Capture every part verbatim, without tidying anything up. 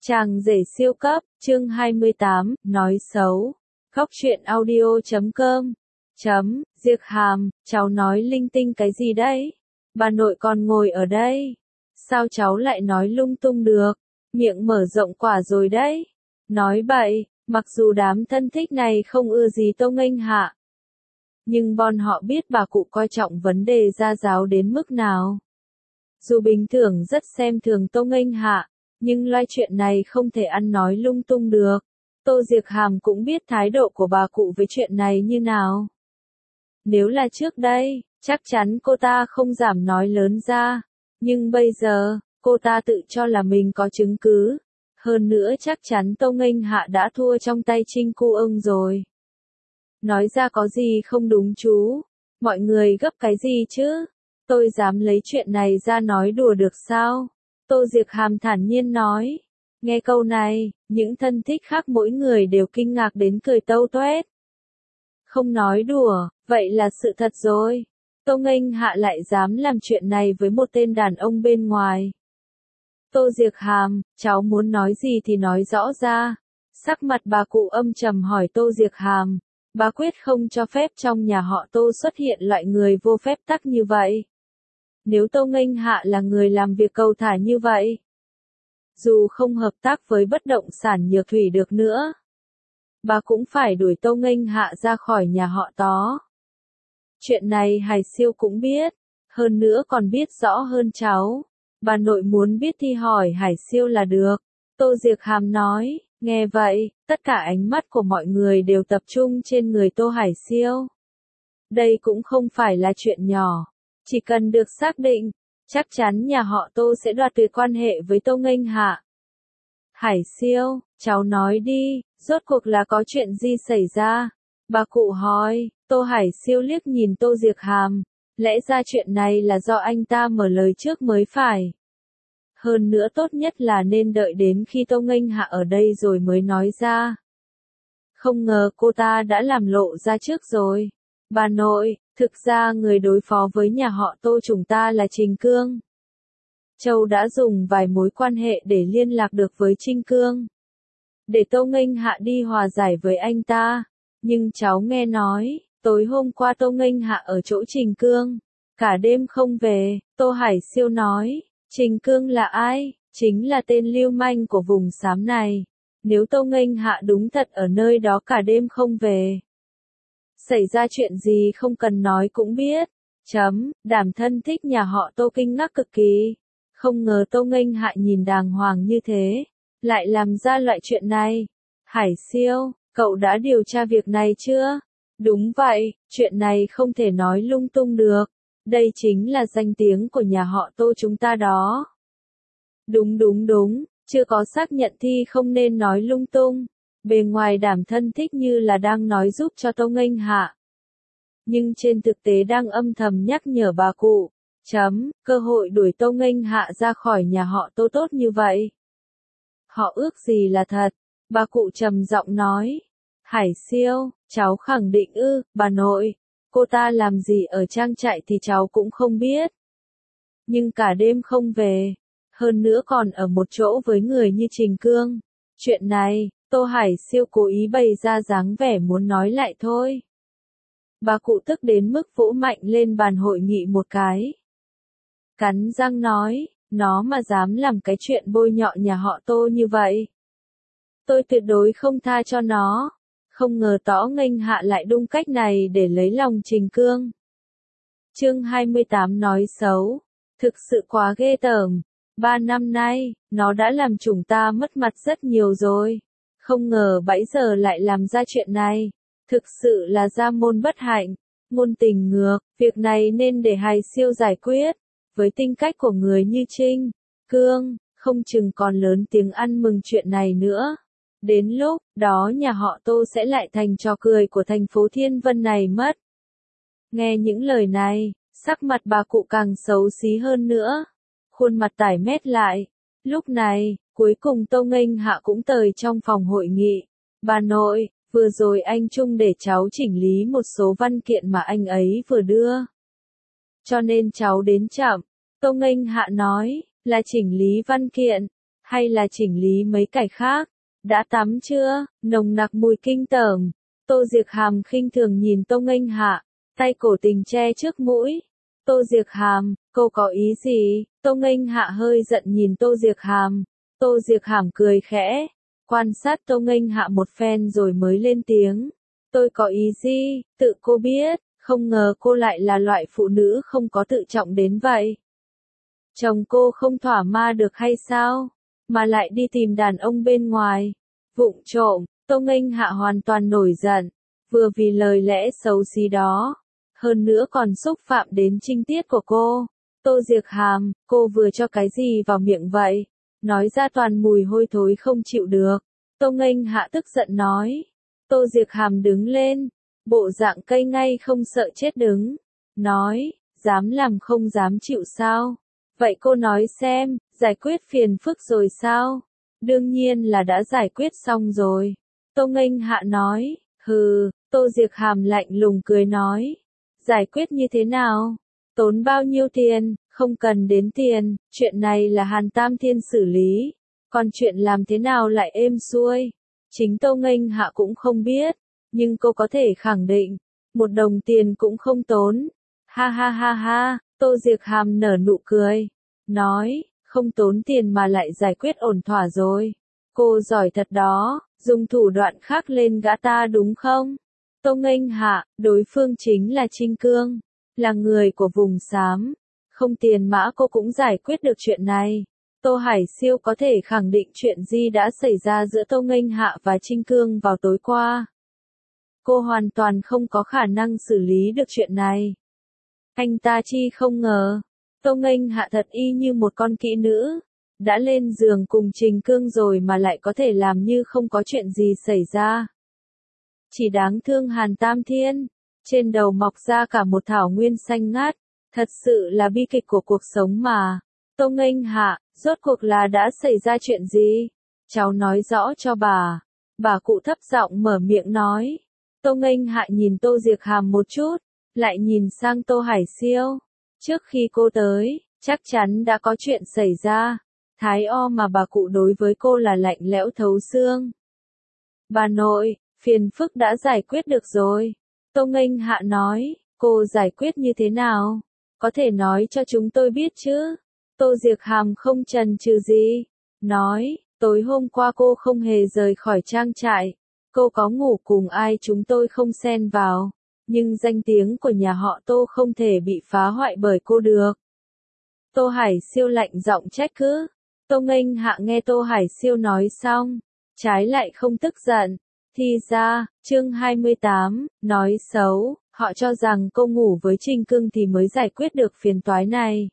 Chàng rể siêu cấp, chương hai mươi tám, nói xấu. Góc truyện audio chấm com. Chấm, Diệc Hàm, cháu nói linh tinh cái gì đấy? Bà nội còn ngồi ở đây. Sao cháu lại nói lung tung được? Miệng mở rộng quả rồi đấy. Nói bậy, mặc dù đám thân thích này không ưa gì Tô Nghênh Hạ. Nhưng bọn họ biết bà cụ coi trọng vấn đề gia giáo đến mức nào. Dù bình thường rất xem thường Tô Nghênh Hạ, nhưng loại chuyện này không thể ăn nói lung tung được. Tô Diệc Hàm cũng biết thái độ của bà cụ với chuyện này như nào. Nếu là trước đây, chắc chắn cô ta không giảm nói lớn ra. Nhưng bây giờ, cô ta tự cho là mình có chứng cứ. Hơn nữa chắc chắn Tô Nghênh Hạ đã thua trong tay Trinh Cu Ưng rồi. Nói ra có gì không đúng chú? Mọi người gấp cái gì chứ? Tôi dám lấy chuyện này ra nói đùa được sao? Tô Diệc Hàm thản nhiên nói. Nghe câu này, những thân thích khác mỗi người đều kinh ngạc đến cười tâu toét. Không nói đùa, vậy là sự thật rồi. Tô Nghênh Hạ lại dám làm chuyện này với một tên đàn ông bên ngoài. Tô Diệc Hàm, cháu muốn nói gì thì nói rõ ra. Sắc mặt bà cụ âm trầm hỏi Tô Diệc Hàm. Bà quyết không cho phép trong nhà họ Tô xuất hiện loại người vô phép tắc như vậy. Nếu Tô Nghênh Hạ là người làm việc cầu thả như vậy, dù không hợp tác với bất động sản Nhược Thủy được nữa, bà cũng phải đuổi Tô Nghênh Hạ ra khỏi nhà họ Tó. Chuyện này Hải Siêu cũng biết, hơn nữa còn biết rõ hơn cháu. Bà nội muốn biết thì hỏi Hải Siêu là được. Tô Diệc Hàm nói, nghe vậy, tất cả ánh mắt của mọi người đều tập trung trên người Tô Hải Siêu. Đây cũng không phải là chuyện nhỏ. Chỉ cần được xác định, chắc chắn nhà họ Tô sẽ đoạt tuyệt quan hệ với Tô Nghênh Hạ. Hải Siêu, cháu nói đi, rốt cuộc là có chuyện gì xảy ra? Bà cụ hỏi. Tô Hải Siêu liếc nhìn Tô Diệc Hàm. Lẽ ra chuyện này là do anh ta mở lời trước mới phải. Hơn nữa tốt nhất là nên đợi đến khi Tô Nghênh Hạ ở đây rồi mới nói ra. Không ngờ cô ta đã làm lộ ra trước rồi. Bà nội, thực ra người đối phó với nhà họ Tô chúng ta là Trình Cương. Châu đã dùng vài mối quan hệ để liên lạc được với Trinh Cương, để Tô Nghênh Hạ đi hòa giải với anh ta. Nhưng cháu nghe nói, tối hôm qua Tô Nghênh Hạ ở chỗ Trình Cương, cả đêm không về. Tô Hải Siêu nói, Trình Cương là ai? Chính là tên lưu manh của vùng xám này. Nếu Tô Nghênh Hạ đúng thật ở nơi đó cả đêm không về, xảy ra chuyện gì không cần nói cũng biết. Chấm, đám thân thích nhà họ Tô kinh ngạc cực kỳ. Không ngờ Tô Nghênh Hạ nhìn đàng hoàng như thế, lại làm ra loại chuyện này. Hải Siêu, cậu đã điều tra việc này chưa? Đúng vậy, chuyện này không thể nói lung tung được. Đây chính là danh tiếng của nhà họ Tô chúng ta đó. Đúng đúng đúng, chưa có xác nhận thì không nên nói lung tung. Bề ngoài đám thân thích như là đang nói giúp cho Tô Nghênh Hạ, nhưng trên thực tế đang âm thầm nhắc nhở bà cụ. Chấm, cơ hội đuổi Tô Nghênh Hạ ra khỏi nhà họ Tô tốt như vậy. Họ ước gì là thật. Bà cụ trầm giọng nói. Hải Siêu, cháu khẳng định ư? Bà nội, cô ta làm gì ở trang trại thì cháu cũng không biết. Nhưng cả đêm không về, hơn nữa còn ở một chỗ với người như Trình Cương. Chuyện này, Tô Hải Siêu cố ý bày ra dáng vẻ muốn nói lại thôi. Bà cụ tức đến mức vỗ mạnh lên bàn hội nghị một cái. Cắn răng nói, nó mà dám làm cái chuyện bôi nhọ nhà họ Tô như vậy, tôi tuyệt đối không tha cho nó. Không ngờ Tô Nghênh Hạ lại đung cách này để lấy lòng Trình Cương. Chương hai mươi tám nói xấu. Thực sự quá ghê tởm. Ba năm nay, nó đã làm chúng ta mất mặt rất nhiều rồi. Không ngờ bấy giờ lại làm ra chuyện này. Thực sự là gia môn bất hạnh, ngôn tình ngược. Việc này nên để Hải Siêu giải quyết. Với tính cách của người như Trinh Cương, không chừng còn lớn tiếng ăn mừng chuyện này nữa. Đến lúc đó nhà họ Tô sẽ lại thành trò cười của thành phố Thiên Vân này mất. Nghe những lời này, sắc mặt bà cụ càng xấu xí hơn nữa. Khuôn mặt tái mét lại. Lúc này, cuối cùng Tô Nghênh Hạ cũng tới trong phòng hội nghị. Bà nội, vừa rồi anh Trung để cháu chỉnh lý một số văn kiện mà anh ấy vừa đưa, cho nên cháu đến chậm. Tô Nghênh Hạ nói, là chỉnh lý văn kiện. hay là chỉnh lý mấy cái khác? Đã tắm chưa? Nồng nặc mùi kinh tởm. Tô Diệc Hàm khinh thường nhìn Tô Nghênh Hạ, tay cổ tình che trước mũi. Tô Diệc Hàm, cô có ý gì? Tô Nghênh Hạ hơi giận nhìn Tô Diệc Hàm. Tô Diệc Hàm cười khẽ, quan sát Tô Nghênh Hạ một phen rồi mới lên tiếng. Tôi có ý gì? Tự cô biết, không ngờ cô lại là loại phụ nữ không có tự trọng đến vậy. Chồng cô không thỏa ma được hay sao? Mà lại đi tìm đàn ông bên ngoài. Vụng trộm, Tô Nghênh Hạ hoàn toàn nổi giận, vừa vì lời lẽ xấu xí đó, hơn nữa còn xúc phạm đến trinh tiết của cô. Tô Diệc Hàm, cô vừa cho cái gì vào miệng vậy? Nói ra toàn mùi hôi thối không chịu được. Tô Nghênh Hạ tức giận nói. Tô Diệc Hàm đứng lên, bộ dạng cây ngay không sợ chết đứng. Nói, dám làm không dám chịu sao? Vậy cô nói xem, giải quyết phiền phức rồi sao? Đương nhiên là đã giải quyết xong rồi. Tô Nghênh Hạ nói, hừ, Tô Diệc Hàm lạnh lùng cười nói. Giải quyết như thế nào? Tốn bao nhiêu tiền? Không cần đến tiền, chuyện này là Hàn Tam Thiên xử lý. Còn chuyện làm thế nào lại êm xuôi? Chính Tô Nghênh Hạ cũng không biết, nhưng cô có thể khẳng định, một đồng tiền cũng không tốn. Ha ha ha ha, Tô Diệc Hàm nở nụ cười, nói, không tốn tiền mà lại giải quyết ổn thỏa rồi. Cô giỏi thật đó, dùng thủ đoạn khác lên gã ta đúng không? Tô Nghênh Hạ, đối phương chính là Trinh Cương, là người của vùng xám. Không tiền mã cô cũng giải quyết được chuyện này. Tô Hải Siêu có thể khẳng định chuyện gì đã xảy ra giữa Tô Nghênh Hạ và Trinh Cương vào tối qua. Cô hoàn toàn không có khả năng xử lý được chuyện này. Anh ta chi không ngờ, Tô Nghênh Hạ thật y như một con kỹ nữ, đã lên giường cùng Trình Cương rồi mà lại có thể làm như không có chuyện gì xảy ra. Chỉ đáng thương Hàn Tam Thiên, trên đầu mọc ra cả một thảo nguyên xanh ngát, thật sự là bi kịch của cuộc sống mà. Tô Nghênh Hạ, rốt cuộc là đã xảy ra chuyện gì? Cháu nói rõ cho bà. Bà cụ thấp giọng mở miệng nói. Tô Nghênh Hạ nhìn Tô Diệc Hàm một chút, lại nhìn sang Tô Hải Siêu. Trước khi cô tới, chắc chắn đã có chuyện xảy ra. Thái o mà bà cụ đối với cô là lạnh lẽo thấu xương. Bà nội, phiền phức đã giải quyết được rồi. Tô Nghênh Hạ nói, cô giải quyết như thế nào? Có thể nói cho chúng tôi biết chứ? Tô Diệc Hàm không chần chừ gì. Nói, tối hôm qua cô không hề rời khỏi trang trại. Cô có ngủ cùng ai chúng tôi không xen vào. Nhưng danh tiếng của nhà họ Tô không thể bị phá hoại bởi cô được. Tô Hải Siêu lạnh giọng trách cứ. Tô Nghênh Hạ nghe Tô Hải Siêu nói xong, trái lại không tức giận. Thì ra, chương hai mươi tám, nói xấu, họ cho rằng cô ngủ với Trình Cương thì mới giải quyết được phiền toái này.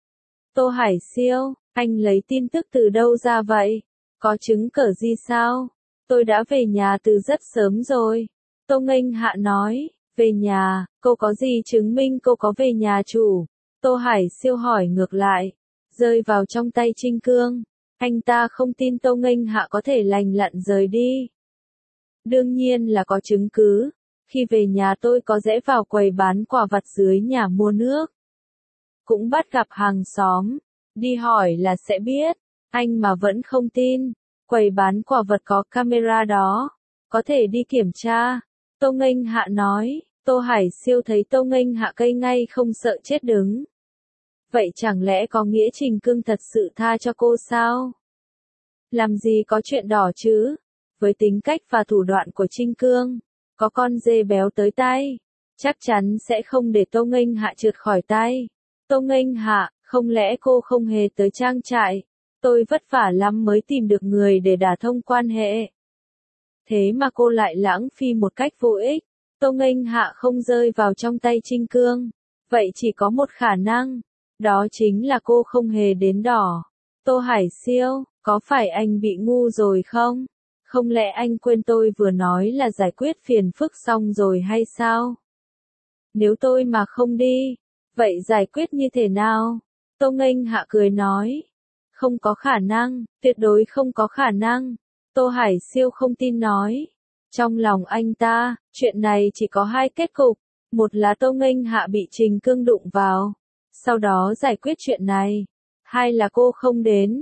Tô Hải Siêu, anh lấy tin tức từ đâu ra vậy? Có chứng cờ gì sao? Tôi đã về nhà từ rất sớm rồi. Tô Nghênh Hạ nói, về nhà, cô có gì chứng minh cô có về nhà chủ? Tô Hải Siêu hỏi ngược lại, rơi vào trong tay Trinh Cương. Anh ta không tin Tô Nghênh Hạ có thể lành lặn rời đi. Đương nhiên là có chứng cứ. Khi về nhà tôi có rẽ vào quầy bán quả vặt dưới nhà mua nước. Cũng bắt gặp hàng xóm. Đi hỏi là sẽ biết. Anh mà vẫn không tin. Quầy bán quả vật có camera đó. Có thể đi kiểm tra. Tô Nghênh Hạ nói. Tô Hải Siêu thấy Tô Nghênh Hạ cây ngay không sợ chết đứng. Vậy chẳng lẽ có nghĩa Trình Cương thật sự tha cho cô sao? Làm gì có chuyện đỏ chứ? Với tính cách và thủ đoạn của Trinh Cương, có con dê béo tới tay, chắc chắn sẽ không để Tô Nghênh Hạ trượt khỏi tay. Tô Nghênh Hạ, không lẽ cô không hề tới trang trại? Tôi vất vả lắm mới tìm được người để đả thông quan hệ. Thế mà cô lại lãng phí một cách vô ích. Tô Nghênh Hạ không rơi vào trong tay Trinh Cương. Vậy chỉ có một khả năng. Đó chính là cô không hề đến đỏ. Tô Hải Siêu, có phải anh bị ngu rồi không? Không lẽ anh quên tôi vừa nói là giải quyết phiền phức xong rồi hay sao? Nếu tôi mà không đi, vậy giải quyết như thế nào? Tô Nghênh Hạ cười nói. Không có khả năng, tuyệt đối không có khả năng. Tô Hải Siêu không tin nói. Trong lòng anh ta, chuyện này chỉ có hai kết cục. Một là Tô Nghênh Hạ bị Trình Cương đụng vào. Sau đó giải quyết chuyện này. Hai là cô không đến.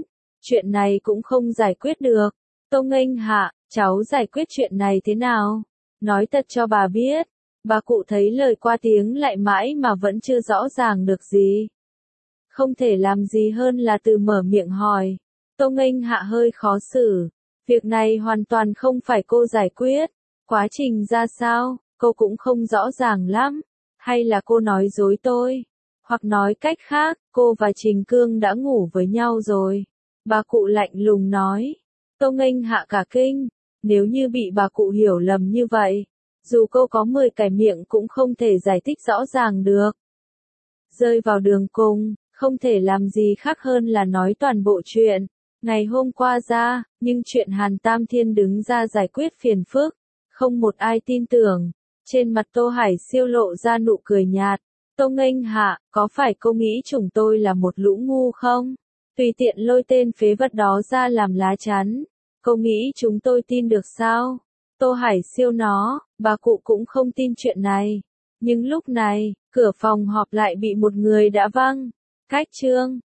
chuyện này cũng không giải quyết được. Tô Nghênh Hạ, cháu giải quyết chuyện này thế nào? Nói thật cho bà biết. Bà cụ thấy lời qua tiếng lại mãi mà vẫn chưa rõ ràng được gì. Không thể làm gì hơn là từ mở miệng hỏi. Tô Nghênh Hạ hơi khó xử. Việc này hoàn toàn không phải cô giải quyết. Quá trình ra sao, cô cũng không rõ ràng lắm. Hay là cô nói dối tôi? Hoặc nói cách khác, cô và Trình Cương đã ngủ với nhau rồi. Bà cụ lạnh lùng nói. Tô Nghênh Hạ cả kinh. Nếu như bị bà cụ hiểu lầm như vậy, dù cô có mười cái miệng cũng không thể giải thích rõ ràng được. Rơi vào đường cùng, không thể làm gì khác hơn là nói toàn bộ chuyện. Ngày hôm qua ra, nhưng chuyện Hàn Tam Thiên đứng ra giải quyết phiền phức, không một ai tin tưởng. Trên mặt Tô Hải Siêu lộ ra nụ cười nhạt. Tô Nghênh Hạ, có phải cô nghĩ chúng tôi là một lũ ngu không? Tùy tiện lôi tên phế vật đó ra làm lá chắn. Cô nghĩ chúng tôi tin được sao? Tô Hải Siêu nó, bà cụ cũng không tin chuyện này. Nhưng lúc này, cửa phòng họp lại bị một người đã văng. Cách chương